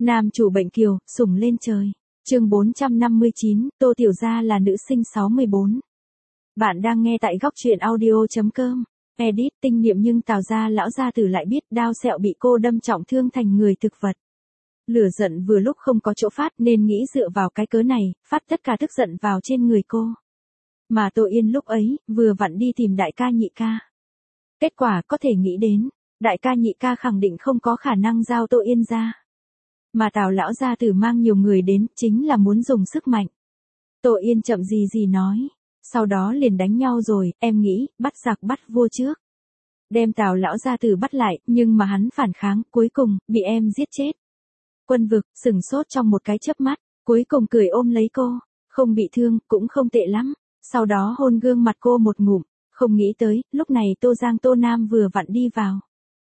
Nam chủ bệnh kiều, sủng lên trời. Chương 459, Tô Tiểu Gia là nữ sinh 64. Bạn đang nghe tại góc truyện audio.com. Edit tinh niệm nhưng Tào gia lão gia tử lại biết đao sẹo bị cô đâm trọng thương thành người thực vật. Lửa giận vừa lúc không có chỗ phát nên nghĩ dựa vào cái cớ này, phát tất cả tức giận vào trên người cô. Mà Tô Yên lúc ấy, vừa vặn đi tìm đại ca nhị ca. Kết quả có thể nghĩ đến, đại ca nhị ca khẳng định không có khả năng giao Tô Yên ra. Mà Tào lão gia tử mang nhiều người đến, chính là muốn dùng sức mạnh. Tô Yên chậm gì nói. Sau đó liền đánh nhau rồi, em nghĩ, bắt giặc bắt vua trước. Đem Tào lão gia tử bắt lại, nhưng mà hắn phản kháng, cuối cùng, bị em giết chết. Quân Vực, sửng sốt trong một cái chớp mắt, cuối cùng cười ôm lấy cô, không bị thương, cũng không tệ lắm. Sau đó hôn gương mặt cô một ngụm, không nghĩ tới, lúc này Tô Giang Tô Nam vừa vặn đi vào.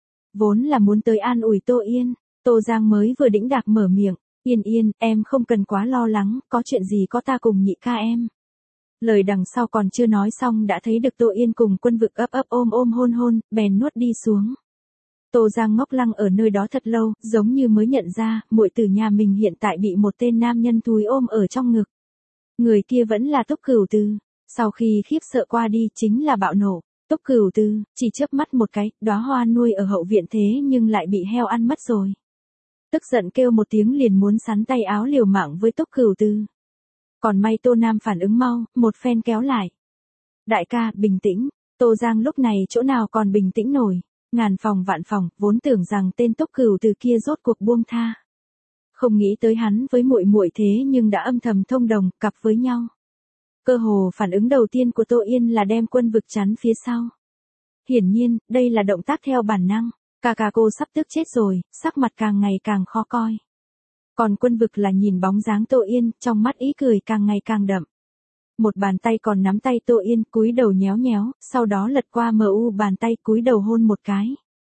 Vốn là muốn tới an ủi Tô Yên, Tô Giang mới vừa đĩnh đạc mở miệng, Yên, em không cần quá lo lắng, có chuyện gì có ta cùng nhị ca em. Lời đằng sau còn chưa nói xong đã thấy được Tô Yên cùng Quân Vực ấp ôm hôn, bèn nuốt đi xuống. Tô Giang ngốc lăng ở nơi đó thật lâu, giống như mới nhận ra, muội tử nhà mình hiện tại bị một tên nam nhân thúi ôm ở trong ngực. Người kia vẫn là Túc Cửu Tư, sau khi khiếp sợ qua đi chính là bạo nổ. Túc Cửu Tư, chỉ chớp mắt một cái, đóa hoa nuôi ở hậu viện thế nhưng lại bị heo ăn mất rồi. Tức giận kêu một tiếng liền muốn sắn tay áo liều mạng với Túc Cửu Tư. Còn may Tô Nam phản ứng mau, một phen kéo lại. Đại ca, bình tĩnh. Tô Giang lúc này chỗ nào còn bình tĩnh nổi. Ngàn phòng vạn phòng, vốn tưởng rằng tên Túc Cửu Tư kia rốt cuộc buông tha. Không nghĩ tới hắn với muội thế nhưng đã âm thầm thông đồng, cặp với nhau. Cơ hồ phản ứng đầu tiên của Tô Yên là đem Quân Vực chắn phía sau. Hiển nhiên, đây là động tác theo bản năng. Ca cô sắp tức chết rồi, sắc mặt càng ngày càng khó coi. Còn Quân Vực là nhìn bóng dáng Tô Yên, trong mắt ý cười càng ngày càng đậm. Một bàn tay còn nắm tay Tô Yên, cúi đầu nhéo, sau đó lật qua bàn tay cúi đầu hôn một cái.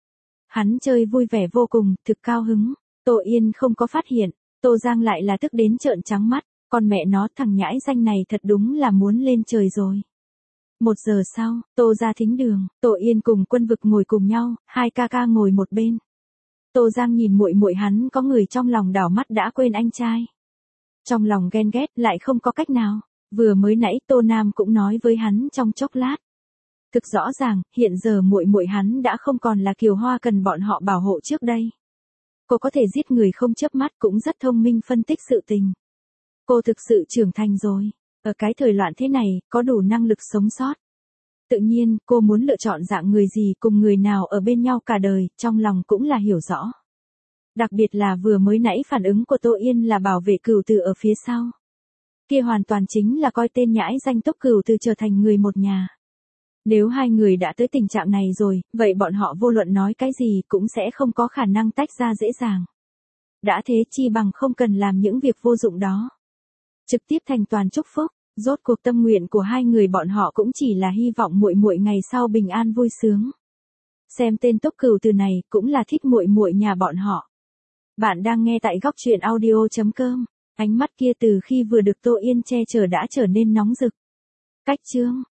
Hắn chơi vui vẻ vô cùng, thực cao hứng. Tô Yên không có phát hiện, Tô Giang lại là tức đến trợn trắng mắt, con mẹ nó thằng nhãi danh này thật đúng là muốn lên trời rồi. 1 giờ sau, Tô ra thính đường, Tô Yên cùng Quân Vực ngồi cùng nhau, hai ca ngồi một bên. Tô Giang nhìn muội hắn có người trong lòng đảo mắt đã quên anh trai. Trong lòng ghen ghét lại không có cách nào, vừa mới nãy Tô Nam cũng nói với hắn trong chốc lát. Thực rõ ràng, hiện giờ muội hắn đã không còn là Kiều Hoa cần bọn họ bảo hộ trước đây. Cô có thể giết người không chớp mắt cũng rất thông minh phân tích sự tình. Cô thực sự trưởng thành rồi, ở cái thời loạn thế này, có đủ năng lực sống sót. Tự nhiên, cô muốn lựa chọn dạng người gì cùng người nào ở bên nhau cả đời, trong lòng cũng là hiểu rõ. Đặc biệt là vừa mới nãy phản ứng của Tô Yên là bảo vệ Cửu Tư ở phía sau. Kia hoàn toàn chính là coi tên nhãi danh Túc Cửu Tư trở thành người một nhà. Nếu hai người đã tới tình trạng này rồi, vậy bọn họ vô luận nói cái gì cũng sẽ không có khả năng tách ra dễ dàng. Đã thế chi bằng không cần làm những việc vô dụng đó. Trực tiếp thành toàn chúc phúc, rốt cuộc tâm nguyện của hai người bọn họ cũng chỉ là hy vọng muội ngày sau bình an vui sướng. Xem tên Túc Cửu Tư này cũng là thích muội nhà bọn họ. Bạn đang nghe tại góc truyện audio.com. Ánh mắt kia từ khi vừa được Tô Yên che chở đã trở nên nóng rực. Cách chương